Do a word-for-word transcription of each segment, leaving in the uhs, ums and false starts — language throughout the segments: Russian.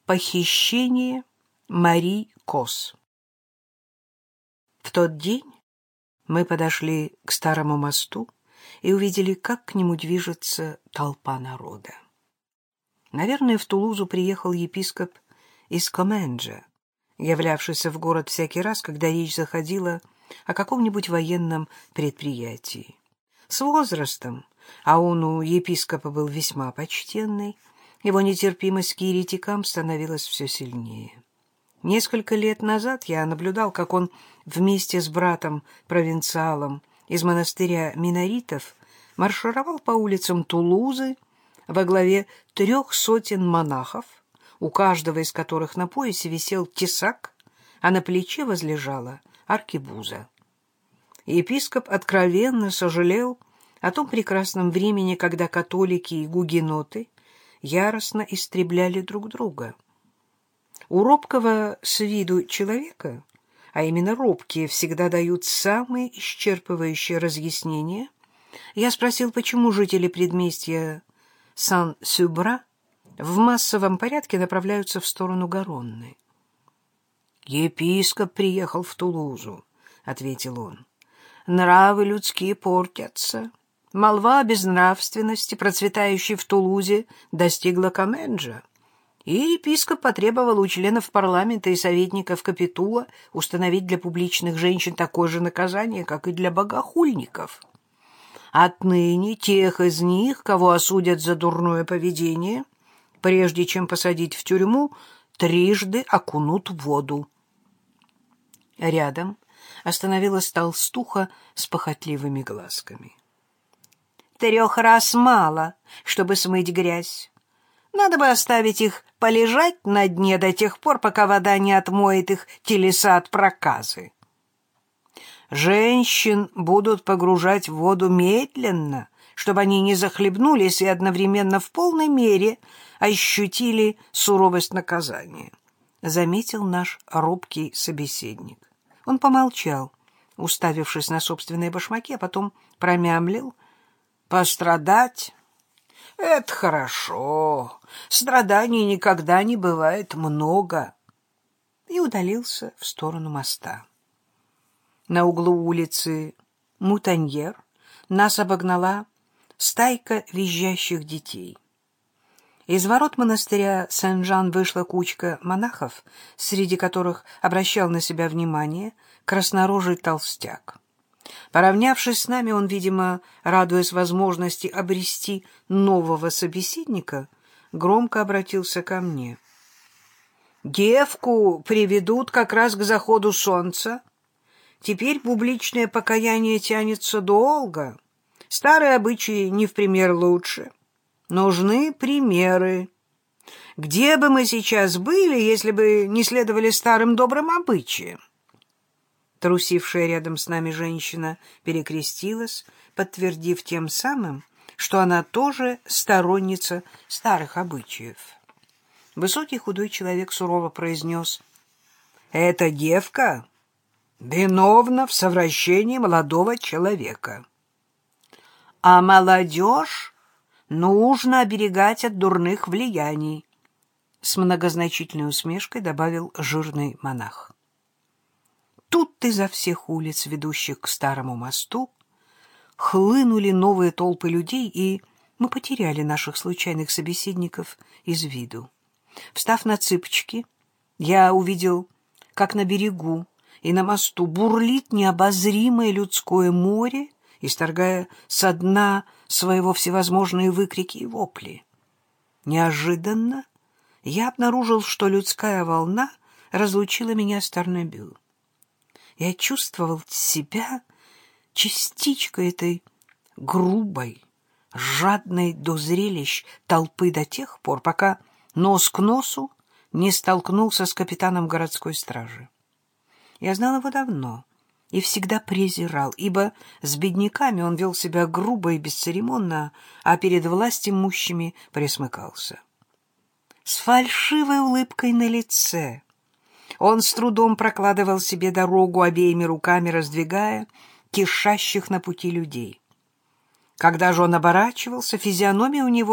Похищение Мари Кос. В тот день мы подошли к старому мосту и увидели, как к нему движется толпа народа. Наверное, в Тулузу приехал епископ из Коменджа, являвшийся в город всякий раз, когда речь заходила о каком-нибудь военном предприятии. С возрастом, а он у епископа был весьма почтенный, его нетерпимость к еретикам становилась все сильнее. Несколько лет назад я наблюдал, как он вместе с братом-провинциалом из монастыря миноритов маршировал по улицам Тулузы во главе трех сотен монахов, у каждого из которых на поясе висел тесак, а на плече возлежала аркебуза. Епископ откровенно сожалел о том прекрасном времени, когда католики и гугеноты яростно истребляли друг друга. У робкого с виду человека, а именно робкие всегда дают самые исчерпывающие разъяснения, я спросил, почему жители предместья Сан-Сюбра в массовом порядке направляются в сторону Гаронны. «Епископ приехал в Тулузу», — ответил он. «Нравы людские портятся. Молва о безнравственности, процветающей в Тулузе, достигла Коменджа, и епископ потребовал у членов парламента и советников Капитула установить для публичных женщин такое же наказание, как и для богохульников. Отныне тех из них, кого осудят за дурное поведение, прежде чем посадить в тюрьму, трижды окунут в воду». Рядом остановилась толстуха с похотливыми глазками. «Трех раз мало, чтобы смыть грязь. Надо бы оставить их полежать на дне до тех пор, пока вода не отмоет их телеса от проказы. Женщин будут погружать в воду медленно, чтобы они не захлебнулись и одновременно в полной мере ощутили суровость наказания», — заметил наш робкий собеседник. Он помолчал, уставившись на собственные башмаки, а потом промямлил: «Пострадать — это хорошо. Страданий никогда не бывает много», и удалился в сторону моста. На углу улицы Мутаньер нас обогнала стайка визжащих детей. Из ворот монастыря Сен-Жан вышла кучка монахов, среди которых обращал на себя внимание краснорожий толстяк. Поравнявшись с нами, он, видимо, радуясь возможности обрести нового собеседника, громко обратился ко мне. «Девку приведут как раз к заходу солнца. Теперь публичное покаяние тянется долго. Старые обычаи не в пример лучше. Нужны примеры. Где бы мы сейчас были, если бы не следовали старым добрым обычаям?» Трусившая рядом с нами женщина перекрестилась, подтвердив тем самым, что она тоже сторонница старых обычаев. Высокий худой человек сурово произнес: «Эта девка виновна в совращении молодого человека. А молодежь нужно оберегать от дурных влияний», — с многозначительной усмешкой добавил жирный монах. Тут изо всех улиц, ведущих к старому мосту, хлынули новые толпы людей, и мы потеряли наших случайных собеседников из виду. Встав на цыпочки, я увидел, как на берегу и на мосту бурлит необозримое людское море, исторгая со дна своего всевозможные выкрики и вопли. Неожиданно я обнаружил, что людская волна разлучила меня с Тарнебю. Я чувствовал себя частичкой этой грубой, жадной до зрелищ толпы до тех пор, пока нос к носу не столкнулся с капитаном городской стражи. Я знал его давно и всегда презирал, ибо с бедняками он вел себя грубо и бесцеремонно, а перед властимущими пресмыкался. С фальшивой улыбкой на лице он с трудом прокладывал себе дорогу, обеими руками раздвигая кишащих на пути людей. Когда же он оборачивался, физиономия у него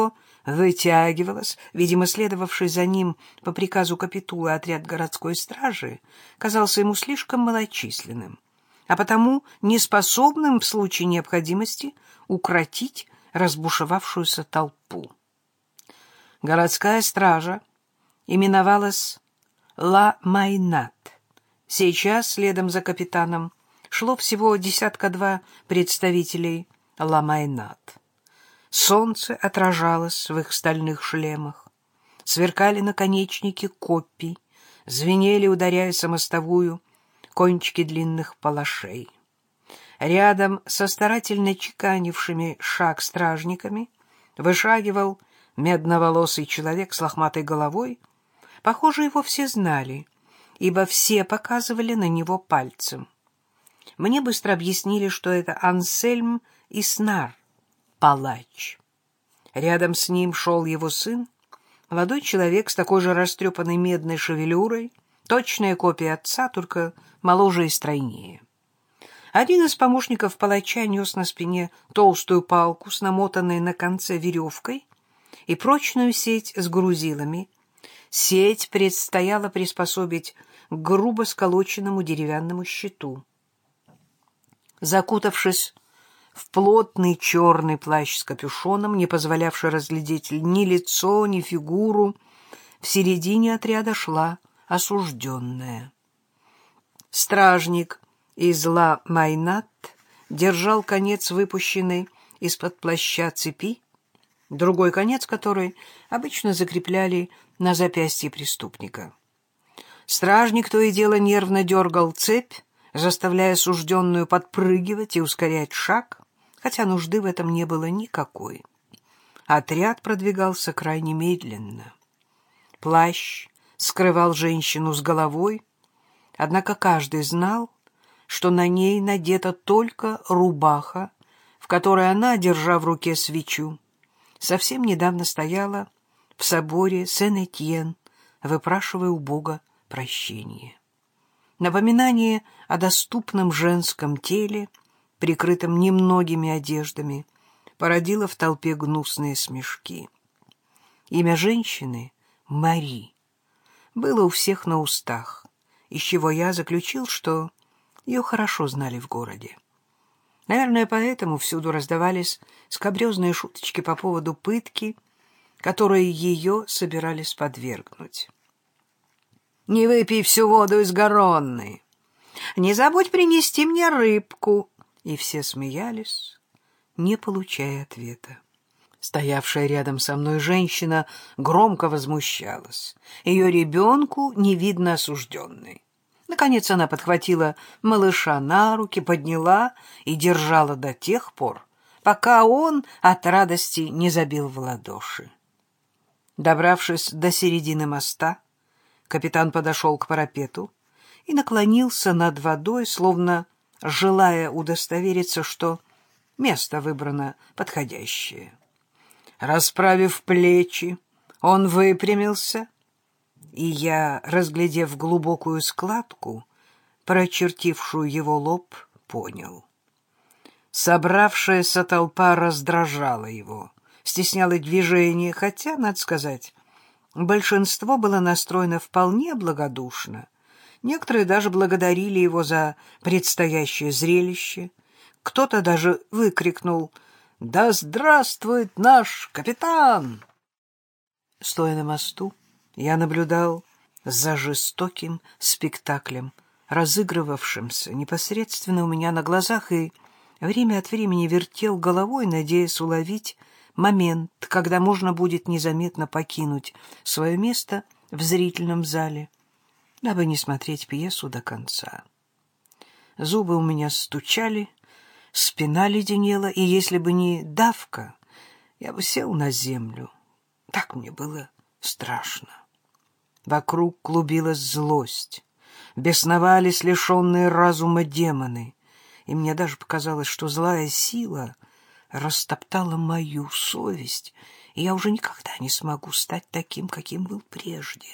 вытягивалась, видимо, следовавший за ним по приказу капитулы отряд городской стражи казался ему слишком малочисленным, а потому неспособным в случае необходимости укротить разбушевавшуюся толпу. Городская стража именовалась «Ла Майнат». Сейчас, следом за капитаном, шло всего десятка-два представителей «Ла Майнат». Солнце отражалось в их стальных шлемах, сверкали наконечники копий, звенели, ударяясь о мостовую, кончики длинных палашей. Рядом со старательно чеканившими шаг стражниками вышагивал медноволосый человек с лохматой головой. Похоже, его все знали, ибо все показывали на него пальцем. Мне быстро объяснили, что это Ансельм Иснар, палач. Рядом с ним шел его сын, молодой человек с такой же растрепанной медной шевелюрой, точная копия отца, только моложе и стройнее. Один из помощников палача нес на спине толстую палку с намотанной на конце веревкой и прочную сеть с грузилами. Сеть предстояло приспособить к грубо сколоченному деревянному щиту. Закутавшись в плотный черный плащ с капюшоном, не позволявший разглядеть ни лицо, ни фигуру, в середине отряда шла осужденная. Стражник из Ла Майнат держал конец выпущенной из-под плаща цепи, другой конец которой обычно закрепляли на запястье преступника. Стражник то и дело нервно дергал цепь, заставляя осужденную подпрыгивать и ускорять шаг, хотя нужды в этом не было никакой. Отряд продвигался крайне медленно. Плащ скрывал женщину с головой, однако каждый знал, что на ней надета только рубаха, в которой она, держа в руке свечу, совсем недавно стояла в соборе Сен-Этьен, выпрашивая у Бога прощения. Напоминание о доступном женском теле, прикрытом немногими одеждами, породило в толпе гнусные смешки. Имя женщины — Мари — было у всех на устах, из чего я заключил, что ее хорошо знали в городе. Наверное, поэтому всюду раздавались скабрезные шуточки по поводу пытки, которые ее собирались подвергнуть. «Не выпей всю воду из Гаронны! Не забудь принести мне рыбку!» И все смеялись, не получая ответа. Стоявшая рядом со мной женщина громко возмущалась. Ее ребенку не видно осужденной. Наконец она подхватила малыша на руки, подняла и держала до тех пор, пока он от радости не забил в ладоши. Добравшись до середины моста, капитан подошел к парапету и наклонился над водой, словно желая удостовериться, что место выбрано подходящее. Расправив плечи, он выпрямился, и я, разглядев глубокую складку, прочертившую его лоб, понял. Собравшаяся толпа раздражала его, стесняла движение, хотя, надо сказать, большинство было настроено вполне благодушно. Некоторые даже благодарили его за предстоящее зрелище. Кто-то даже выкрикнул «Да здравствует наш капитан!». Стоя на мосту, я наблюдал за жестоким спектаклем, разыгрывавшимся непосредственно у меня на глазах, и время от времени вертел головой, надеясь уловить момент, когда можно будет незаметно покинуть свое место в зрительном зале, дабы не смотреть пьесу до конца. Зубы у меня стучали, спина леденела, и если бы не давка, я бы сел на землю. Так мне было страшно. Вокруг клубилась злость, бесновались лишенные разума демоны, и мне даже показалось, что злая сила растоптала мою совесть, и я уже никогда не смогу стать таким, каким был прежде.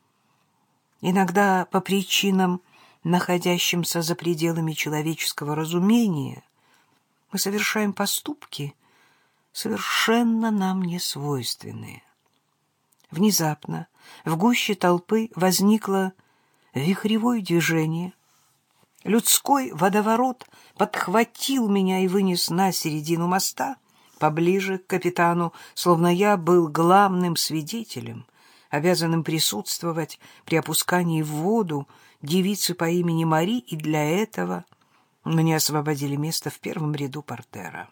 Иногда по причинам, находящимся за пределами человеческого разумения, мы совершаем поступки, совершенно нам не свойственные. Внезапно в гуще толпы возникло вихревое движение. Людской водоворот подхватил меня и вынес на середину моста, поближе к капитану, словно я был главным свидетелем, обязанным присутствовать при опускании в воду девицы по имени Мари, и для этого мне освободили место в первом ряду портера.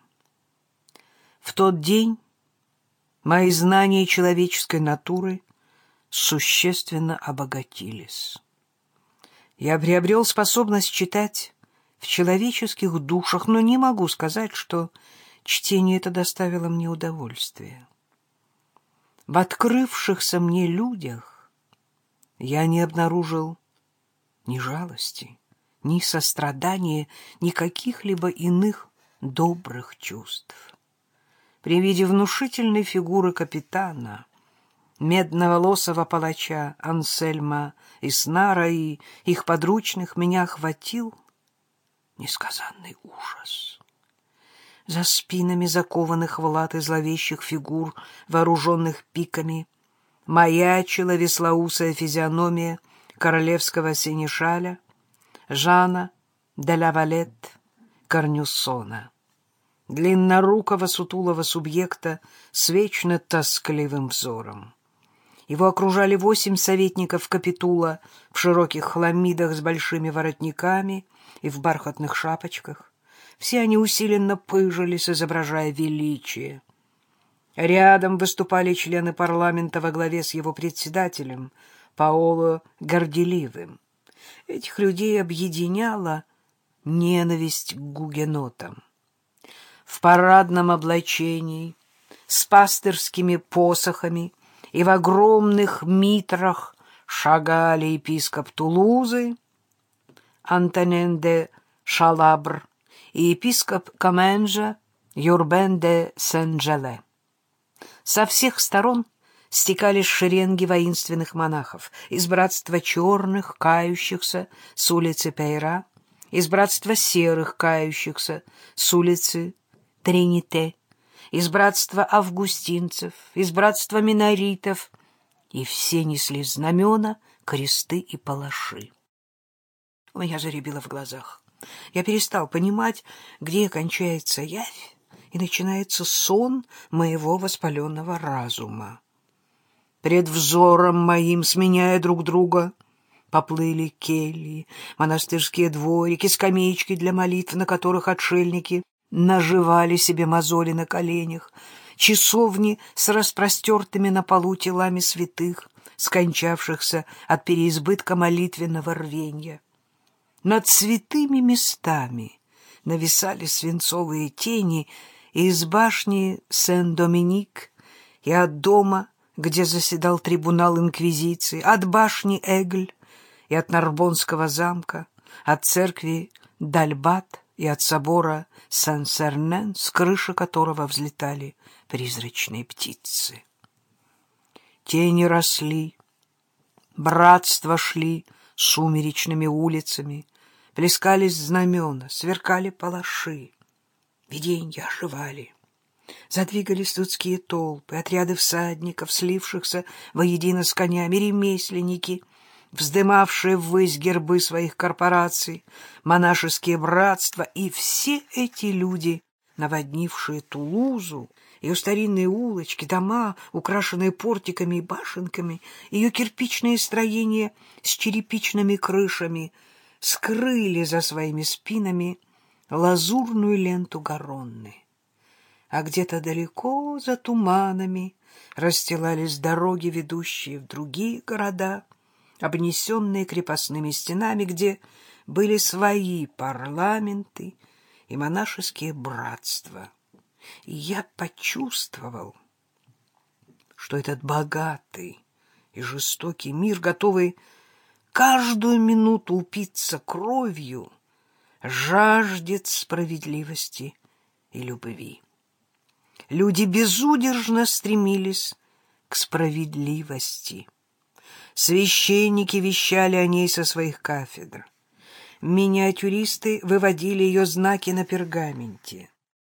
В тот день мои знания человеческой натуры существенно обогатились. Я приобрел способность читать в человеческих душах, но не могу сказать, что чтение это доставило мне удовольствие. В открывшихся мне людях я не обнаружил ни жалости, ни сострадания, ни каких-либо иных добрых чувств. При виде внушительной фигуры капитана, медноволосого палача Ансельма Иснара и их подручных, меня охватил несказанный ужас. За спинами закованных в латы зловещих фигур, вооруженных пиками, маячила веслоусая физиономия королевского сенешаля Жана де ла Валет Корнюссона, длиннорукого сутулого субъекта с вечно тоскливым взором. Его окружали восемь советников капитула в широких хламидах с большими воротниками и в бархатных шапочках. Все они усиленно пыжились, изображая величие. Рядом выступали члены парламента во главе с его председателем Паоло Горделивым. Этих людей объединяла ненависть к гугенотам. В парадном облачении, с пастырскими посохами и в огромных митрах шагали епископ Тулузы Антонен де Шалабр и епископ Каменжа Юрбен де Сен-Джеле. Со всех сторон стекались шеренги воинственных монахов из братства черных, кающихся с улицы Пейра, из братства серых, кающихся с улицы Трините, из братства августинцев, из братства миноритов, и все несли знамена, кресты и палаши. У меня заребило в глазах. Я перестал понимать, где кончается явь и начинается сон моего воспаленного разума. Пред взором моим, сменяя друг друга, поплыли кельи, монастырские дворики, скамеечки для молитв, на которых отшельники наживали себе мозоли на коленях, часовни с распростертыми на полу телами святых, скончавшихся от переизбытка молитвенного рвенья. Над святыми местами нависали свинцовые тени и из башни Сен-Доминик, и от дома, где заседал трибунал инквизиции, от башни Эгль и от Нарбонского замка, от церкви Дальбат и от собора Сен-Сернен, с крыши которого взлетали призрачные птицы. Тени росли, братства шли сумеречными улицами, плескались знамена, сверкали палаши, виденья оживали. Задвигались людские толпы, отряды всадников, слившихся воедино с конями, ремесленники, вздымавшие ввысь гербы своих корпораций, монашеские братства, и все эти люди, наводнившие Тулузу, ее старинные улочки, дома, украшенные портиками и башенками, ее кирпичные строения с черепичными крышами, скрыли за своими спинами лазурную ленту Гаронны. А где-то далеко за туманами расстилались дороги, ведущие в другие города, обнесенные крепостными стенами, где были свои парламенты и монашеские братства. И я почувствовал, что этот богатый и жестокий мир, готовый каждую минуту упиться кровью, жаждет справедливости и любви. Люди безудержно стремились к справедливости. Священники вещали о ней со своих кафедр. Миниатюристы выводили ее знаки на пергаменте.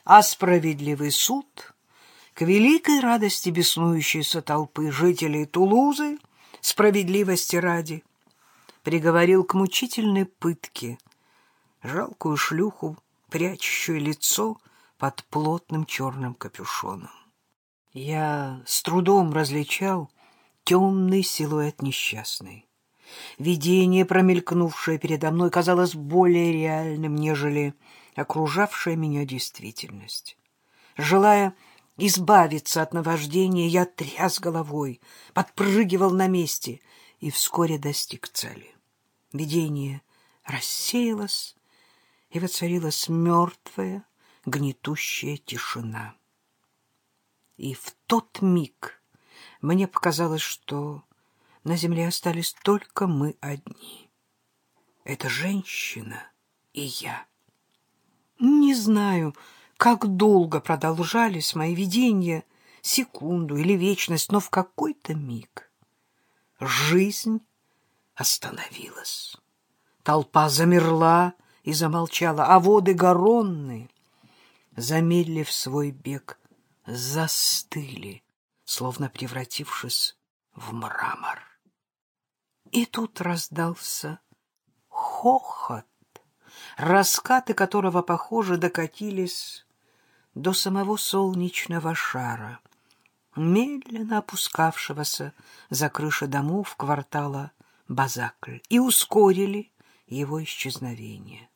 а справедливый суд, к великой радости беснующейся толпы жителей Тулузы, справедливости ради, приговорил к мучительной пытке жалкую шлюху, прячущую лицо под плотным черным капюшоном. Я с трудом различал темный силуэт несчастной. Видение, промелькнувшее передо мной, казалось более реальным, нежели окружавшая меня действительность. Желая избавиться от наваждения, я тряс головой, подпрыгивал на месте и вскоре достиг цели. Видение рассеялось, и воцарилась мертвая, гнетущая тишина. И в тот миг мне показалось, что на земле остались только мы одни. Эта женщина и я. Не знаю, как долго продолжались мои видения, секунду или вечность, но в какой-то миг жизнь остановилась. Толпа замерла и замолчала, а воды Гаронны, замедлив свой бег, застыли, словно превратившись в мрамор. И тут раздался хохот, раскаты которого, похоже, докатились до самого солнечного шара, медленно опускавшегося за крыши домов квартала Базакль, и ускорили его исчезновение.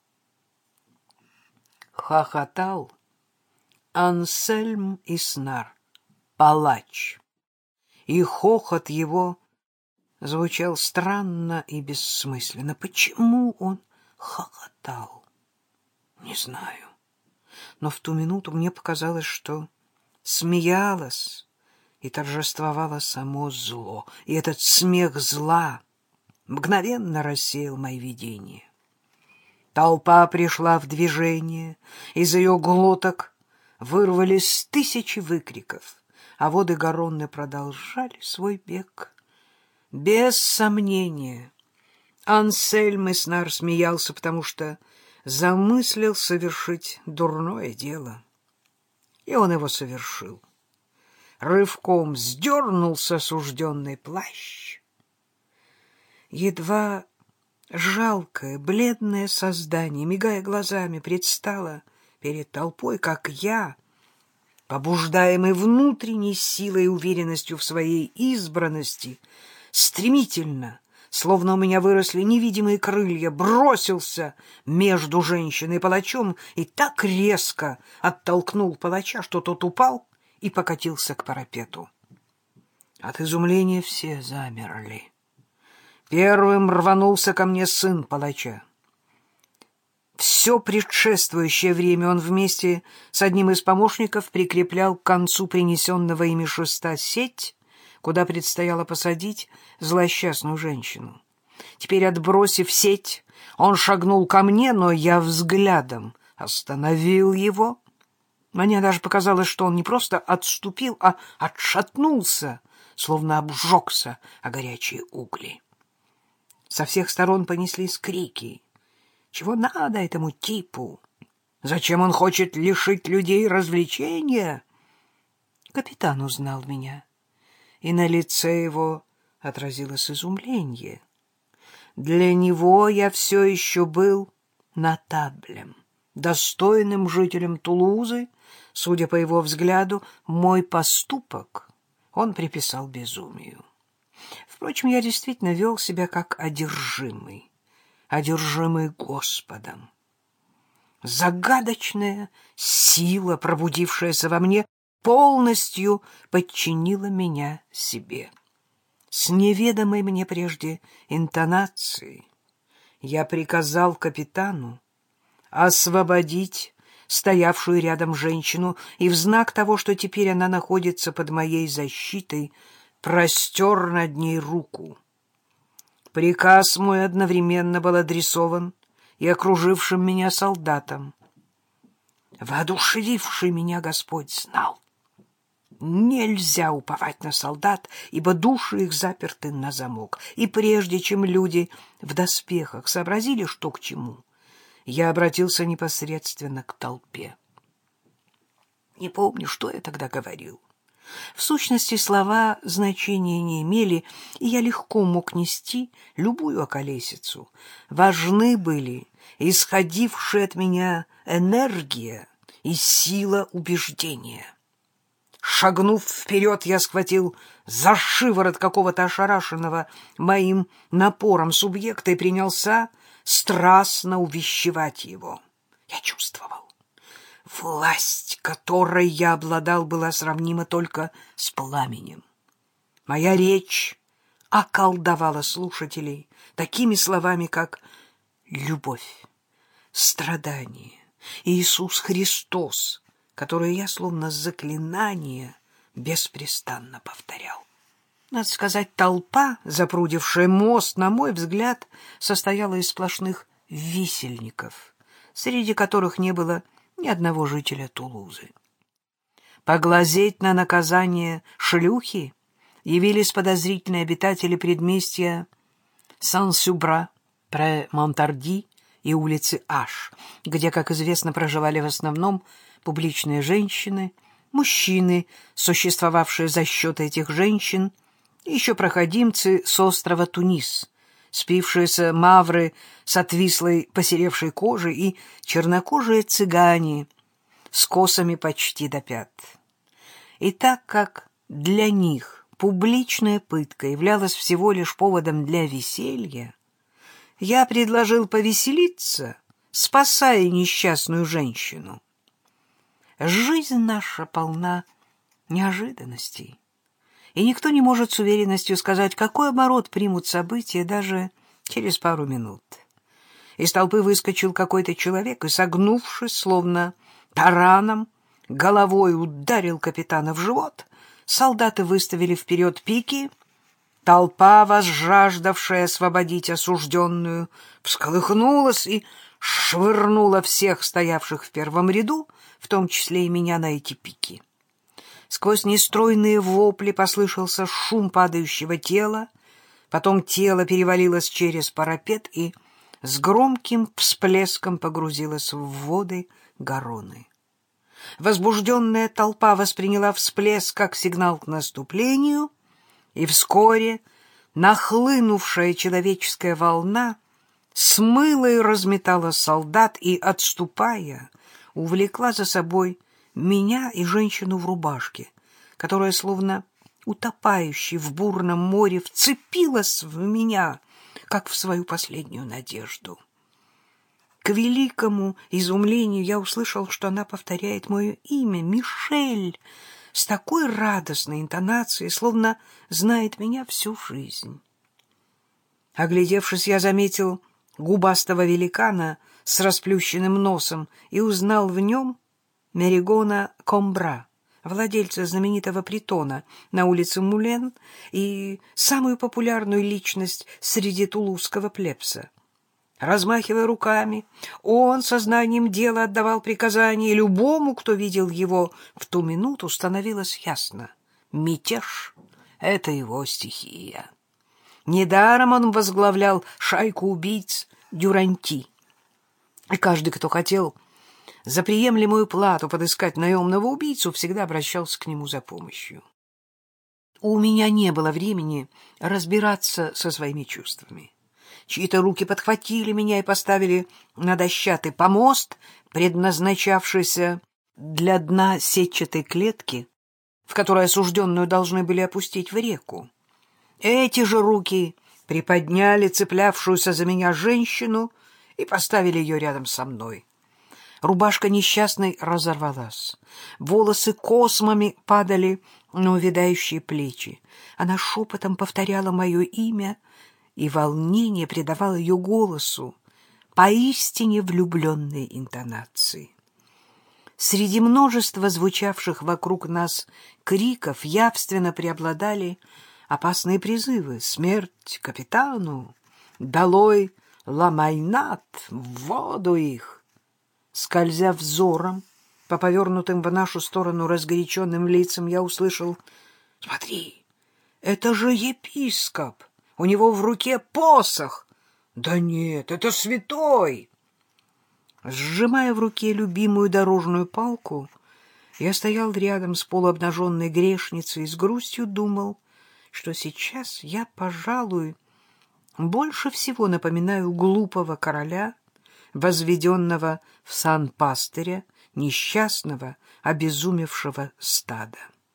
Хохотал Ансельм Иснар, палач, и хохот его звучал странно и бессмысленно. Почему он хохотал? Не знаю. Но в ту минуту мне показалось, что смеялось и торжествовало само зло, и этот смех зла мгновенно рассеял мои видения. Толпа пришла в движение, из ее глоток вырвались тысячи выкриков, а воды Гаронны продолжали свой бег. Без сомнения, Ансельм Иснар смеялся, потому что замыслил совершить дурное дело. И он его совершил. Рывком сдернул с осужденный плащ. Едва жалкое, бледное создание, мигая глазами, предстало перед толпой, как я, побуждаемый внутренней силой и уверенностью в своей избранности, стремительно, словно у меня выросли невидимые крылья, бросился между женщиной и палачом и так резко оттолкнул палача, что тот упал и покатился к парапету. От изумления все замерли. Первым рванулся ко мне сын палача. Все предшествующее время он вместе с одним из помощников прикреплял к концу принесенного ими шеста сеть, куда предстояло посадить злосчастную женщину. Теперь, отбросив сеть, он шагнул ко мне, но я взглядом остановил его. Мне даже показалось, что он не просто отступил, а отшатнулся, словно обжегся о горячие угли. Со всех сторон понеслись крики. Чего надо этому типу? Зачем он хочет лишить людей развлечения? Капитан узнал меня, и на лице его отразилось изумление. Для него я все еще был нотаблем, достойным жителем Тулузы. Судя по его взгляду, мой поступок он приписал безумию. Впрочем, я действительно вел себя как одержимый, одержимый Господом. Загадочная сила, пробудившаяся во мне, полностью подчинила меня себе. С неведомой мне прежде интонацией я приказал капитану освободить стоявшую рядом женщину, и в знак того, что теперь она находится под моей защитой, простер над ней руку. Приказ мой одновременно был адресован и окружившим меня солдатам. Воодушевивший меня Господь знал. Нельзя уповать на солдат, ибо души их заперты на замок. И прежде чем люди в доспехах сообразили, что к чему, я обратился непосредственно к толпе. Не помню, что я тогда говорил. В сущности, слова значения не имели, и я легко мог нести любую околесицу. Важны были исходившие от меня энергия и сила убеждения. Шагнув вперед, я схватил за шиворот какого-то ошарашенного моим напором субъекта и принялся страстно увещевать его. Я чувствовал. Власть, которой я обладал, была сравнима только с пламенем. Моя речь околдовала слушателей такими словами, как «любовь», «страдание», «Иисус Христос», которые я, словно заклинание, беспрестанно повторял. Надо сказать, толпа, запрудившая мост, на мой взгляд, состояла из сплошных висельников, среди которых не было ни одного жителя Тулузы. Поглазеть на наказание шлюхи явились подозрительные обитатели предместья Сан-Сюбра, Пре-Монтарди и улицы Аш, где, как известно, проживали в основном публичные женщины, мужчины, существовавшие за счет этих женщин, и еще проходимцы с острова Тунис, спившиеся мавры с отвислой посеревшей кожей и чернокожие цыгане с косами почти до пят. И так как для них публичная пытка являлась всего лишь поводом для веселья, я предложил повеселиться, спасая несчастную женщину. Жизнь наша полна неожиданностей, и никто не может с уверенностью сказать, какой оборот примут события даже через пару минут. Из толпы выскочил какой-то человек и, согнувшись, словно тараном, головой ударил капитана в живот. Солдаты выставили вперед пики. Толпа, возжаждавшая освободить осужденную, всколыхнулась и швырнула всех стоявших в первом ряду, в том числе и меня, на эти пики. Сквозь нестройные вопли послышался шум падающего тела, потом тело перевалилось через парапет и с громким всплеском погрузилось в воды Гароны. Возбужденная толпа восприняла всплеск как сигнал к наступлению, и вскоре нахлынувшая человеческая волна смыла и разметала солдат и, отступая, увлекла за собой меня и женщину в рубашке, которая, словно утопающий в бурном море, вцепилась в меня, как в свою последнюю надежду. К великому изумлению я услышал, что она повторяет мое имя, Мишель, с такой радостной интонацией, словно знает меня всю жизнь. Оглядевшись, я заметил губастого великана с расплющенным носом и узнал в нем Меригона Комбра, владельца знаменитого притона на улице Мулен и самую популярную личность среди тулузского плебса. Размахивая руками, он сознанием дела отдавал приказания, и любому, кто видел его в ту минуту, становилось ясно — мятеж — это его стихия. Недаром он возглавлял шайку убийц Дюранти, и каждый, кто хотел за приемлемую плату подыскать наемного убийцу, всегда обращался к нему за помощью. У меня не было времени разбираться со своими чувствами. Чьи-то руки подхватили меня и поставили на дощатый помост, предназначавшийся для дна сетчатой клетки, в которой осужденную должны были опустить в реку. Эти же руки приподняли цеплявшуюся за меня женщину и поставили ее рядом со мной. Рубашка несчастной разорвалась. Волосы космами падали на увядающие плечи. Она шепотом повторяла мое имя, и волнение придавало ее голосу поистине влюбленной интонации. Среди множества звучавших вокруг нас криков явственно преобладали опасные призывы: «Смерть капитану! Долой ламайнат! В воду их!» Скользя взором по повернутым в нашу сторону разгоряченным лицам, я услышал: «Смотри, это же епископ! У него в руке посох! Да нет, это святой!» Сжимая в руке любимую дорожную палку, Я стоял рядом с полуобнаженной грешницей и с грустью думал, что сейчас я, пожалуй, больше всего напоминаю глупого короля, возведенного в сан пастыря, несчастного, обезумевшего стада.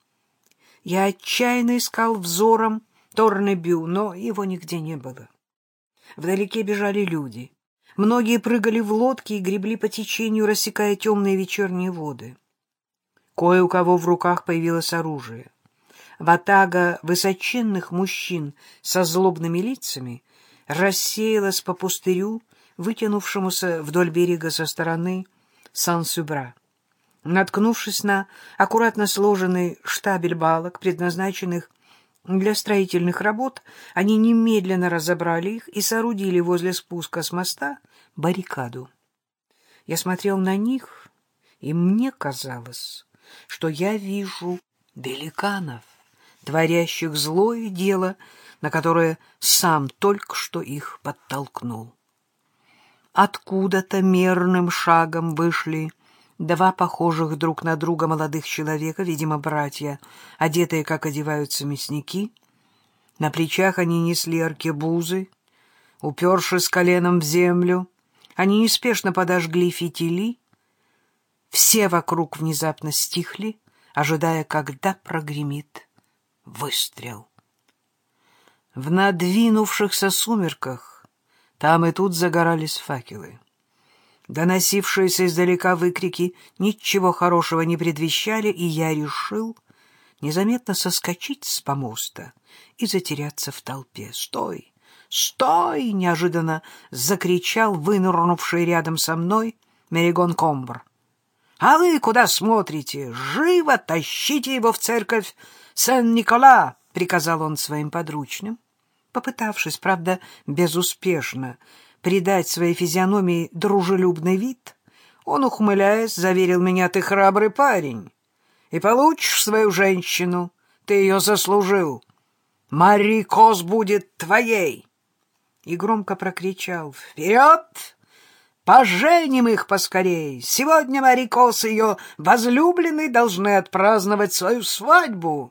Я отчаянно искал взором Торнебю, но его нигде не было. Вдалеке бежали люди. Многие прыгали в лодки и гребли по течению, рассекая темные вечерние воды. Кое у кого в руках появилось оружие. Ватага высоченных мужчин со злобными лицами рассеялась по пустырю, вытянувшемуся вдоль берега со стороны Сан-Сюбра. Наткнувшись на аккуратно сложенный штабель балок, предназначенных для строительных работ, они немедленно разобрали их и соорудили возле спуска с моста баррикаду. Я смотрел на них, и мне казалось, что я вижу великанов, творящих злое дело, на которое сам только что их подтолкнул. Откуда-то мерным шагом вышли два похожих друг на друга молодых человека, видимо, братья, одетые, как одеваются мясники. На плечах они несли аркебузы, упершись коленом в землю. Они неспешно подожгли фитили. Все вокруг внезапно стихли, ожидая, когда прогремит выстрел. В надвинувшихся сумерках там и тут загорались факелы. Доносившиеся издалека выкрики ничего хорошего не предвещали, и я решил незаметно соскочить с помоста и затеряться в толпе. «Стой! Стой!» — неожиданно закричал вынырнувший рядом со мной Меригон Комбр. «А вы куда смотрите? Живо тащите его в церковь Сен-Никола!» — приказал он своим подручным. Попытавшись, правда, безуспешно, придать своей физиономии дружелюбный вид, он, ухмыляясь, заверил меня: «Ты храбрый парень, и получишь свою женщину, ты ее заслужил. Марикос будет твоей!» И громко прокричал: «Вперед! Поженим их поскорей! Сегодня Марикос и ее возлюбленный должны отпраздновать свою свадьбу!»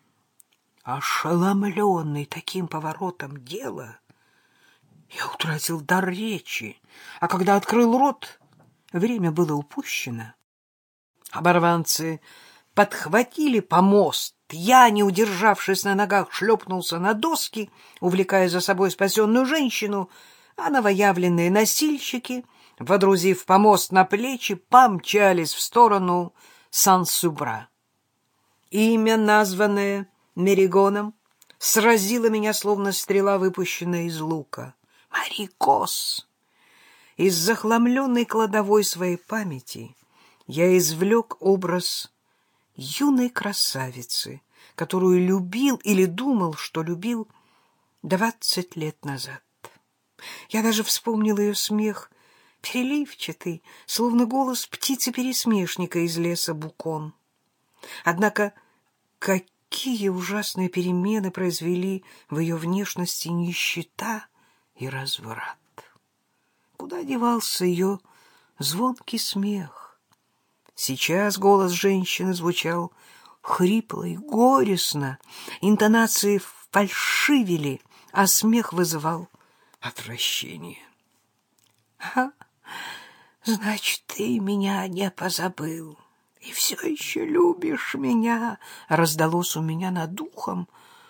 Ошеломленный таким поворотом дела, я утратил дар речи, а когда открыл рот, время было упущено. Оборванцы подхватили помост. Я, не удержавшись на ногах, шлепнулся на доски, увлекая за собой спасенную женщину, а новоявленные носильщики, водрузив помост на плечи, помчались в сторону Сан-Сюбра. Имя, названное Меригоном, сразило меня, словно стрела, выпущенная из лука. Марикос! Из захламленной кладовой своей памяти я извлек образ юной красавицы, которую любил или думал, что любил двадцать лет назад. Я даже вспомнил ее смех, переливчатый, словно голос птицы-пересмешника из леса Букон. Однако какие ужасные перемены произвели в ее внешности нищета и разврат! Куда девался ее звонкий смех? Сейчас голос женщины звучал хрипло и горестно, интонации фальшивили, а смех вызывал отвращение. «Ха! Значит, ты меня не позабыл и все еще любишь меня!» раздалось у меня над ухом.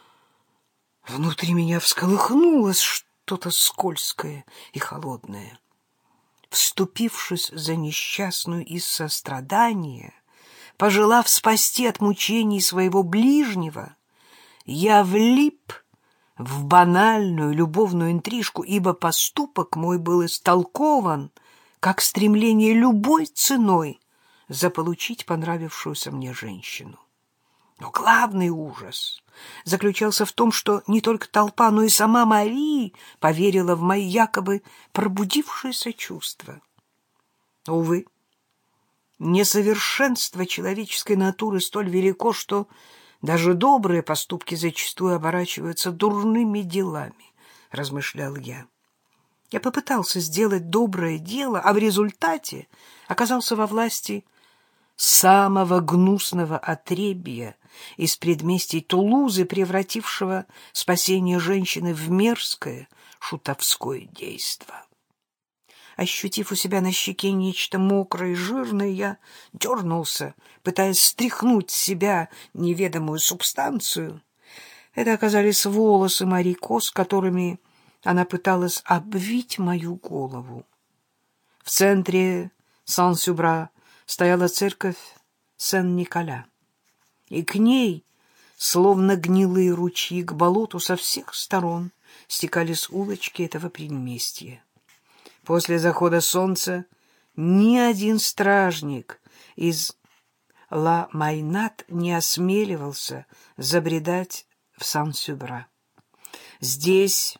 Внутри меня всколыхнулось что-то скользкое и холодное. Вступившись за несчастную из сострадания, пожелав спасти от мучений своего ближнего, я влип в банальную любовную интрижку, ибо поступок мой был истолкован как стремление любой ценой заполучить понравившуюся мне женщину. Но главный ужас заключался в том, что не только толпа, но и сама Мари поверила в мои якобы пробудившиеся чувства. Увы, несовершенство человеческой натуры столь велико, что даже добрые поступки зачастую оборачиваются дурными делами, размышлял я. Я попытался сделать доброе дело, а в результате оказался во власти самого гнусного отребья из предместий Тулузы, превратившего спасение женщины в мерзкое шутовское действо. Ощутив у себя на щеке нечто мокрое и жирное, я дернулся, пытаясь стряхнуть с себя неведомую субстанцию. Это оказались волосы Мари Кос, которыми она пыталась обвить мою голову. В центре Сан-Сюбра стояла церковь Сен-Николя, и к ней, словно гнилые ручьи к болоту, со всех сторон стекались улочки этого предместья. После захода солнца ни один стражник из Ла Майнат не осмеливался забредать в Сан-Сюбра. Здесь,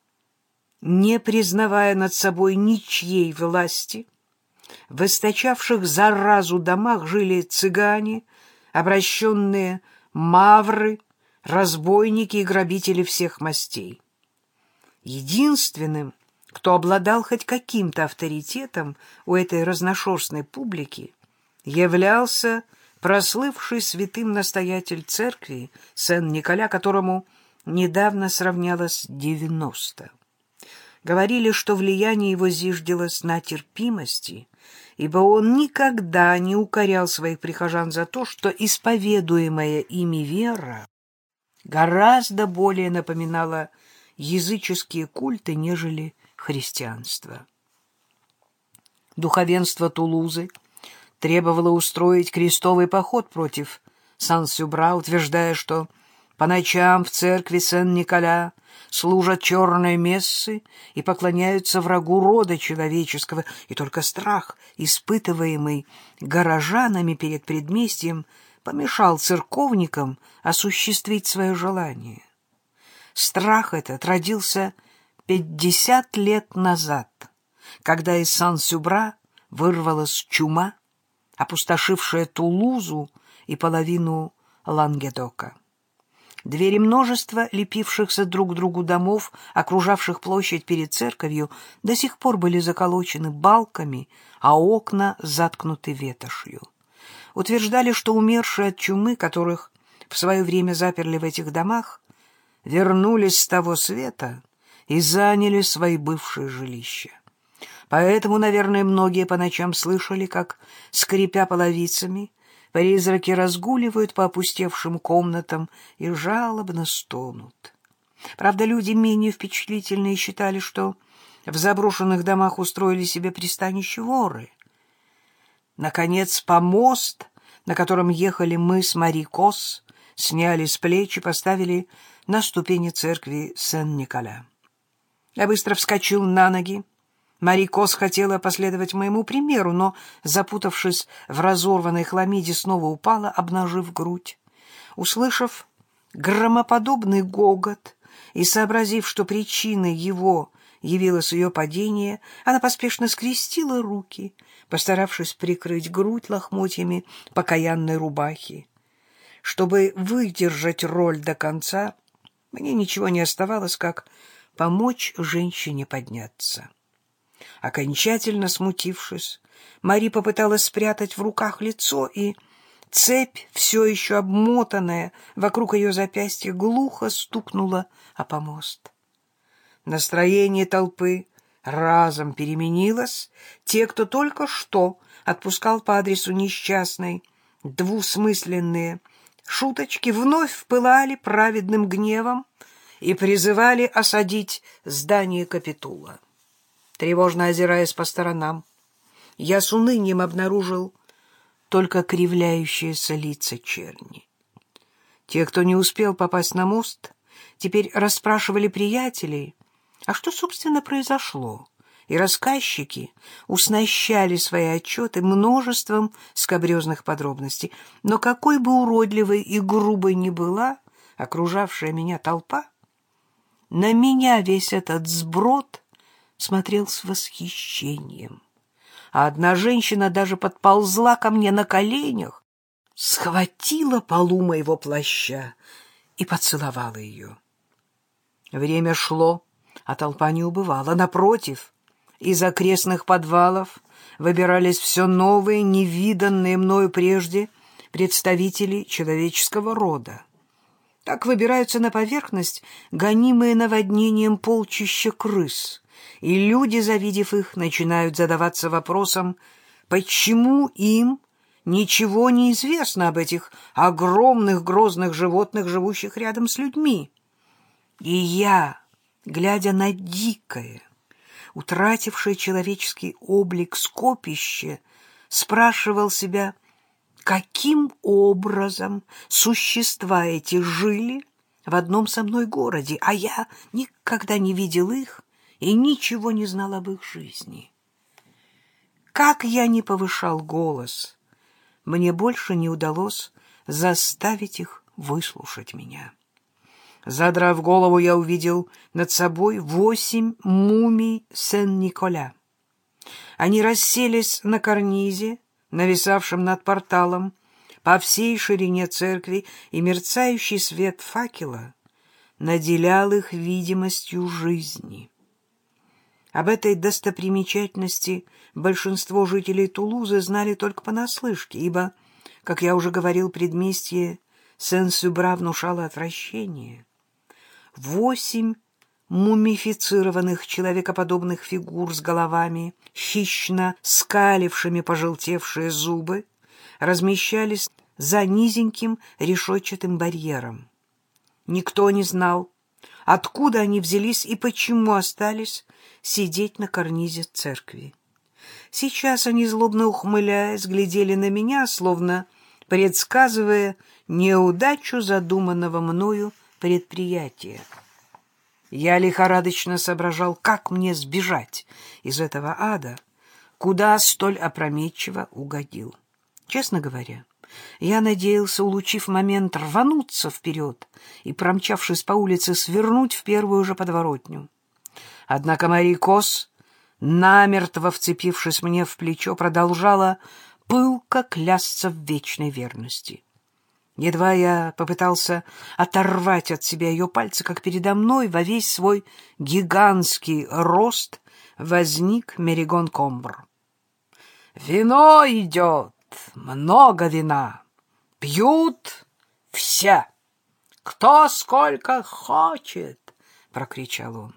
не признавая над собой ничьей власти, в источавших заразу домах жили цыгане, обращенные мавры, разбойники и грабители всех мастей. Единственным, кто обладал хоть каким-то авторитетом у этой разношерстной публики, являлся прослывший святым настоятель церкви Сен-Николя, которому недавно сравнялось девяносто. Говорили, что влияние его зиждилось на терпимости, ибо он никогда не укорял своих прихожан за то, что исповедуемая ими вера гораздо более напоминала языческие культы, нежели христианство. Духовенство Тулузы требовало устроить крестовый поход против Сан-Сюбра, утверждая, что по ночам в церкви Сен-Николя служат черные мессы и поклоняются врагу рода человеческого, и только страх, испытываемый горожанами перед предместьем, помешал церковникам осуществить свое желание. Страх этот родился пятьдесят лет назад, когда из Сан-Сюбра вырвалась чума, опустошившая Тулузу и половину Лангедока. Двери множества лепившихся друг к другу домов, окружавших площадь перед церковью, до сих пор были заколочены балками, а окна заткнуты ветошью. Утверждали, что умершие от чумы, которых в свое время заперли в этих домах, вернулись с того света и заняли свои бывшие жилища. Поэтому, наверное, многие по ночам слышали, как, скрипя половицами, призраки разгуливают по опустевшим комнатам и жалобно стонут. Правда, люди менее впечатлительные считали, что в заброшенных домах устроили себе пристанище воры. Наконец, помост, на котором ехали мы с Мари Кос, сняли с плеч и поставили на ступени церкви Сен-Николя. Я быстро вскочил на ноги. Мари Кос хотела последовать моему примеру, но, запутавшись в разорванной хламиде, снова упала, обнажив грудь. Услышав громоподобный гогот и сообразив, что причиной его явилось ее падение, она поспешно скрестила руки, постаравшись прикрыть грудь лохмотьями покаянной рубахи. Чтобы выдержать роль до конца, мне ничего не оставалось, как помочь женщине подняться. Окончательно смутившись, Мари попыталась спрятать в руках лицо, и цепь, все еще обмотанная вокруг ее запястья, глухо стукнула о помост. Настроение толпы разом переменилось. Те, кто только что отпускал по адресу несчастной двусмысленные шуточки, вновь впылали праведным гневом и призывали осадить здание Капитула. Тревожно озираясь по сторонам, я с унынием обнаружил только кривляющиеся лица черни. Те, кто не успел попасть на мост, теперь расспрашивали приятелей, а что, собственно, произошло, и рассказчики уснащали свои отчеты множеством скабрезных подробностей. Но какой бы уродливой и грубой ни была окружавшая меня толпа, на меня весь этот сброд смотрел с восхищением. А одна женщина даже подползла ко мне на коленях, схватила полу моего плаща и поцеловала ее. Время шло, а толпа не убывала. Напротив, Из окрестных подвалов выбирались все новые, невиданные мною прежде представители человеческого рода. Так выбираются на поверхность гонимые наводнением полчища крыс, и люди, завидев их, начинают задаваться вопросом, почему им ничего не известно об этих огромных грозных животных, живущих рядом с людьми. И я, глядя на дикое, утратившее человеческий облик скопище, спрашивал себя, каким образом существа эти жили в одном со мной городе, а я никогда не видел их и ничего не знал об их жизни. Как я ни повышал голос, мне больше не удалось заставить их выслушать меня. Задрав голову, я увидел над собой восемь мумий Сен-Николя. Они расселись на карнизе, нависавшем над порталом, по всей ширине церкви, и мерцающий свет факела наделял их видимостью жизни. Об этой достопримечательности большинство жителей Тулузы знали только понаслышке, ибо, как я уже говорил, предместье Сен-Сюбра внушало отвращение. Восемь мумифицированных человекоподобных фигур с головами, хищно скалившими пожелтевшие зубы, размещались за низеньким решетчатым барьером. Никто не знал, откуда они взялись и почему остались сидеть на карнизе церкви. Сейчас они, злобно ухмыляясь, глядели на меня, словно предсказывая неудачу задуманного мною предприятия. Я лихорадочно соображал, как мне сбежать из этого ада, куда столь опрометчиво угодил. Честно говоря, я надеялся, улучив момент, рвануться вперед и, промчавшись по улице, свернуть в первую же подворотню. Однако Мари Кос, намертво вцепившись мне в плечо, продолжала пылко клясться в вечной верности. Едва я попытался оторвать от себя ее пальцы, как передо мной во весь свой гигантский рост возник Меригон Комбр. «Вино идет! Много вина! Пьют все! Кто сколько хочет!» — прокричал он.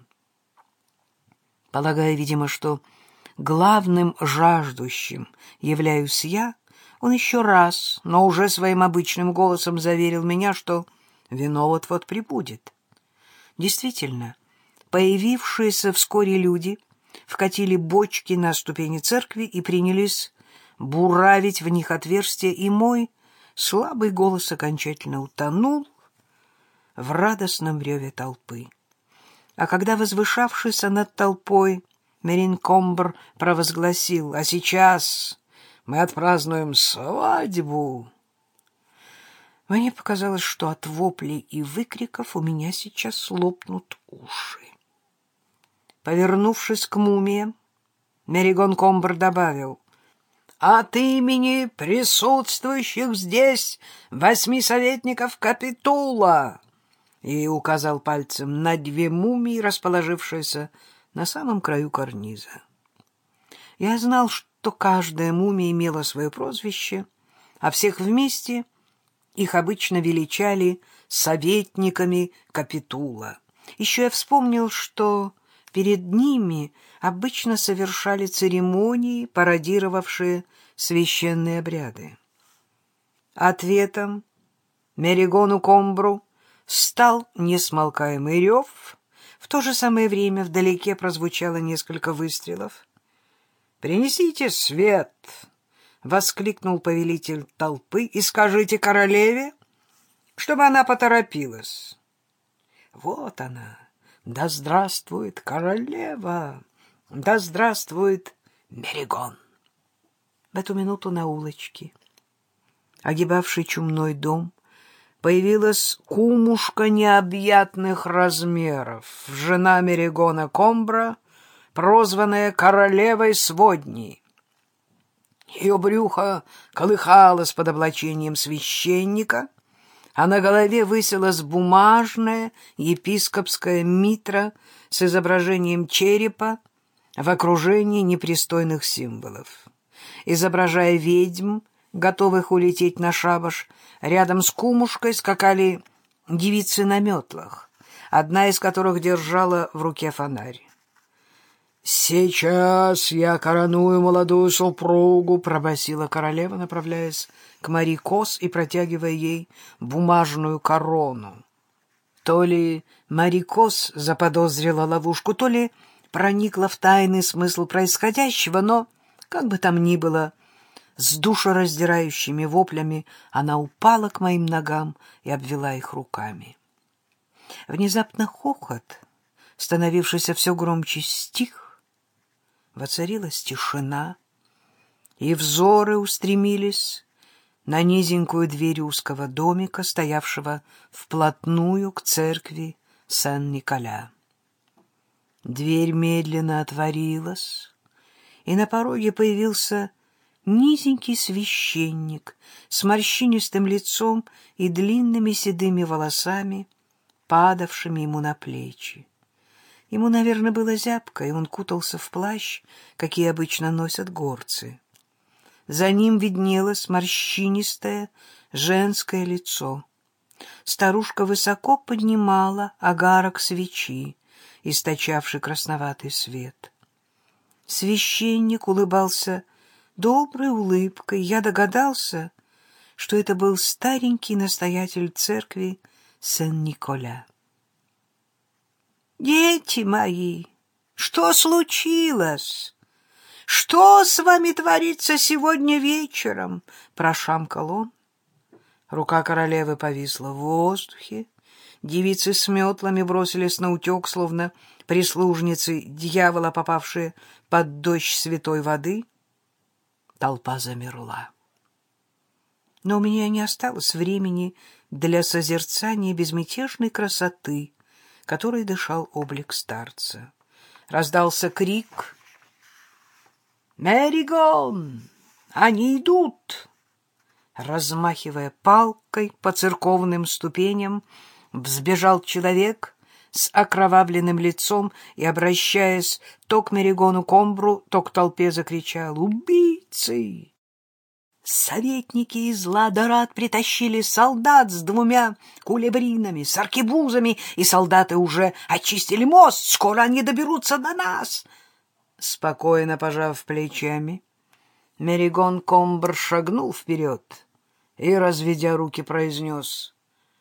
Полагая, видимо, что главным жаждущим являюсь я, он еще раз, но уже своим обычным голосом заверил меня, что вино вот-вот прибудет. Действительно, появившиеся вскоре люди вкатили бочки на ступени церкви и принялись буравить в них отверстия, и мой слабый голос окончательно утонул в радостном реве толпы. А когда, возвышавшийся над толпой, Мерин Комбр провозгласил: «А сейчас мы отпразднуем свадьбу», мне показалось, что от воплей и выкриков у меня сейчас лопнут уши. Повернувшись к мумиям, Меригон Комбр добавил: «От имени присутствующих здесь восьми советников Капитула», и указал пальцем на две мумии, расположившиеся на самом краю карниза. Я знал, что каждая мумия имела свое прозвище, а всех вместе их обычно величали советниками Капитула. Еще я вспомнил, что перед ними обычно совершали церемонии, пародировавшие священные обряды. Ответом Меригону Комбру стал несмолкаемый рев. В то же самое время вдалеке прозвучало несколько выстрелов. «Принесите свет!» — воскликнул повелитель толпы. «И скажите королеве, чтобы она поторопилась». «Вот она! Да здравствует королева! Да здравствует Меригон!» В эту минуту на улочке, огибавшей чумной дом, появилась кумушка необъятных размеров, жена Меригона Комбра, прозванная королевой сводней. Ее брюхо колыхалось под облачением священника, а на голове высилась бумажная епископская митра с изображением черепа, в окружении непристойных символов. Изображая ведьм, готовых улететь на шабаш, рядом с кумушкой скакали девицы на метлах, одна из которых держала в руке фонарь. «Сейчас я короную молодую супругу», — пробасила королева, направляясь к Мари Кос и протягивая ей бумажную корону. То ли Мари Кос заподозрила ловушку, то ли проникла в тайный смысл происходящего, но, как бы там ни было, с душераздирающими воплями она упала к моим ногам и обвела их руками. Внезапно хохот, становившийся все громче, стих. Воцарилась тишина, и взоры устремились на низенькую дверь узкого домика, стоявшего вплотную к церкви Сен-Николя. Дверь медленно отворилась, и на пороге появился низенький священник с морщинистым лицом и длинными седыми волосами, падавшими ему на плечи. Ему, наверное, было зябко, и он кутался в плащ, какие обычно носят горцы. За ним виднелось морщинистое женское лицо. Старушка высоко поднимала огарок свечи, источавший красноватый свет. Священник улыбался доброй улыбкой. Я догадался, что это был старенький настоятель церкви Сен-Николя. «Дети мои, что случилось? Что с вами творится сегодня вечером?» — прошамкал он. Рука королевы повисла в воздухе. Девицы с метлами бросились наутек, словно прислужницы дьявола, попавшие под дождь святой воды. Толпа замерла. Но у меня не осталось времени для созерцания безмятежной красоты, которой дышал облик старца. Раздался крик: «Мэригон! Они идут!» Размахивая палкой по церковным ступеням, взбежал человек с окровавленным лицом и, обращаясь то к Мэригону Комбру, то к толпе, закричал: «Убийцы!» Советники из Ла-Дорат притащили солдат с двумя кулебринами, с аркебузами, и солдаты уже очистили мост. Скоро они доберутся до нас. Спокойно пожав плечами, Мэригон Комбр шагнул вперед и, разведя руки, произнес: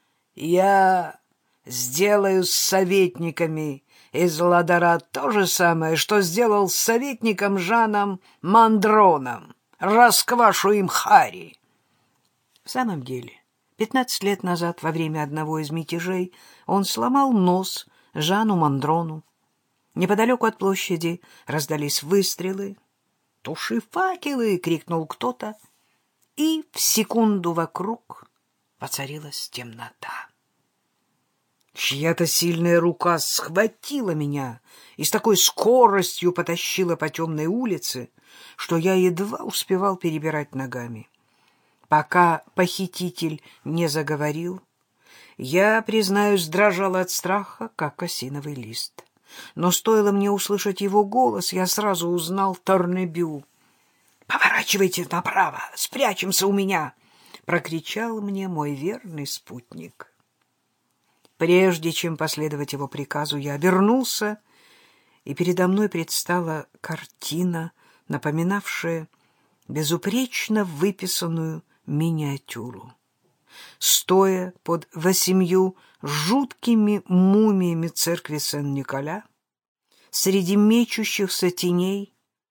«Я сделаю с советниками из Ла-Дорат то же самое, что сделал с советником Жаном Мандроном. Расквашу им хари». В самом деле, пятнадцать лет назад, во время одного из мятежей, он сломал нос Жану Мандрону. Неподалеку от площади раздались выстрелы. «Туши факелы!» — крикнул кто-то, и в секунду вокруг воцарилась темнота. Чья-то сильная рука схватила меня и с такой скоростью потащила по темной улице, что я едва успевал перебирать ногами. Пока похититель не заговорил, я, признаюсь, дрожал от страха, как осиновый лист. Но стоило мне услышать его голос, я сразу узнал Торнебю. «Поворачивайте направо, спрячемся у меня!» — прокричал мне мой верный спутник. Прежде чем последовать его приказу, я обернулся, и передо мной предстала картина, напоминавшая безупречно выписанную миниатюру. Стоя под восемью жуткими мумиями церкви Сен-Николя, среди мечущихся теней,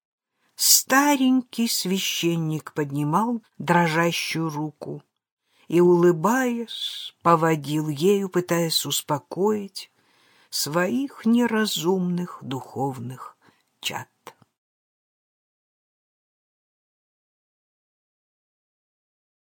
старенький священник поднимал дрожащую руку и, улыбаясь, поводил ею, пытаясь успокоить своих неразумных духовных чад.